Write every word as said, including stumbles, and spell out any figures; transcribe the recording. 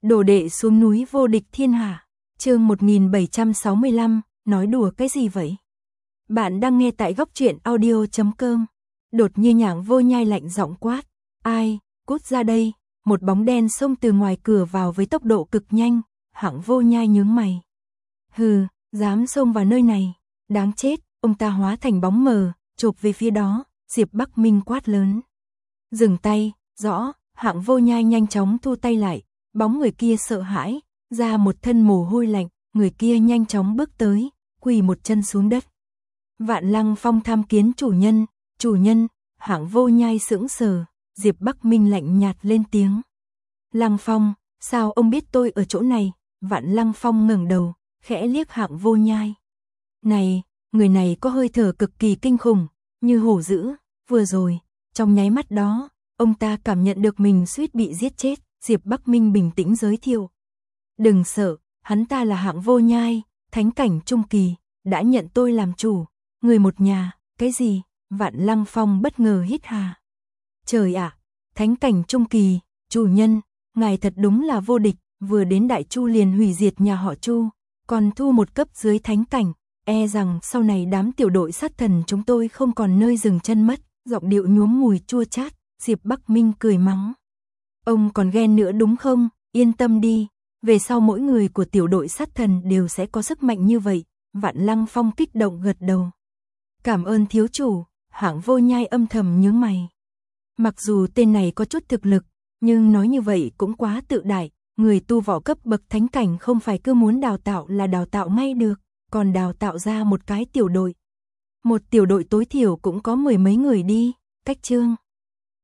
Đồ đệ xuống núi vô địch thiên hạ. Chương một nghìn bảy trăm sáu mươi lăm, nói đùa cái gì vậy? Bạn đang nghe tại góc truyện audio chấm com. Đột nhiên Nhảng Vô Nhai lạnh giọng quát, "Ai, cút ra đây." Một bóng đen xông từ ngoài cửa vào với tốc độ cực nhanh, Hạng Vô Nhai nhướng mày. "Hừ, dám xông vào nơi này, đáng chết." Ông ta hóa thành bóng mờ, chộp về phía đó, Diệp Bắc Minh quát lớn. "Dừng tay." "Rõ." Hạng Vô Nhai nhanh chóng thu tay lại, bóng người kia sợ hãi, ra một thân mồ hôi lạnh, người kia nhanh chóng bước tới, quỳ một chân xuống đất. "Vạn Lăng Phong tham kiến chủ nhân." "Chủ nhân?" Hạng Vô Nhai sững sờ, Diệp Bắc Minh lạnh nhạt lên tiếng. "Lăng Phong, sao ông biết tôi ở chỗ này?" Vạn Lăng Phong ngẩng đầu, khẽ liếc Hạng Vô Nhai. "Này, người này có hơi thở cực kỳ kinh khủng, như hổ dữ." Vừa rồi, trong nháy mắt đó, ông ta cảm nhận được mình suýt bị giết chết. Diệp Bắc Minh bình tĩnh giới thiệu. "Đừng sợ, hắn ta là Hạng Vô Nhai, thánh cảnh trung kỳ, đã nhận tôi làm chủ, người một nhà." "Cái gì?" Vạn Lăng Phong bất ngờ hít hà. "Trời ạ, thánh cảnh trung kỳ, chủ nhân, ngài thật đúng là vô địch, vừa đến Đại Chu liền hủy diệt nhà họ Chu, còn thu một cấp dưới thánh cảnh, e rằng sau này đám tiểu đội sát thần chúng tôi không còn nơi dừng chân mất." Giọng điệu nhuốm mùi chua chát, Diệp Bắc Minh cười mắng. "Ông còn ghen nữa đúng không? Yên tâm đi, về sau mỗi người của tiểu đội sát thần đều sẽ có sức mạnh như vậy." Vạn Lăng Phong kích động gật đầu. "Cảm ơn thiếu chủ." Hạng Vô Nhai âm thầm nhướng mày. Mặc dù tên này có chút thực lực, nhưng nói như vậy cũng quá tự đại, người tu võ cấp bậc thánh cảnh không phải cứ muốn đào tạo là đào tạo ngay được, còn đào tạo ra một cái tiểu đội. Một tiểu đội tối thiểu cũng có mười mấy người đi, cách chương.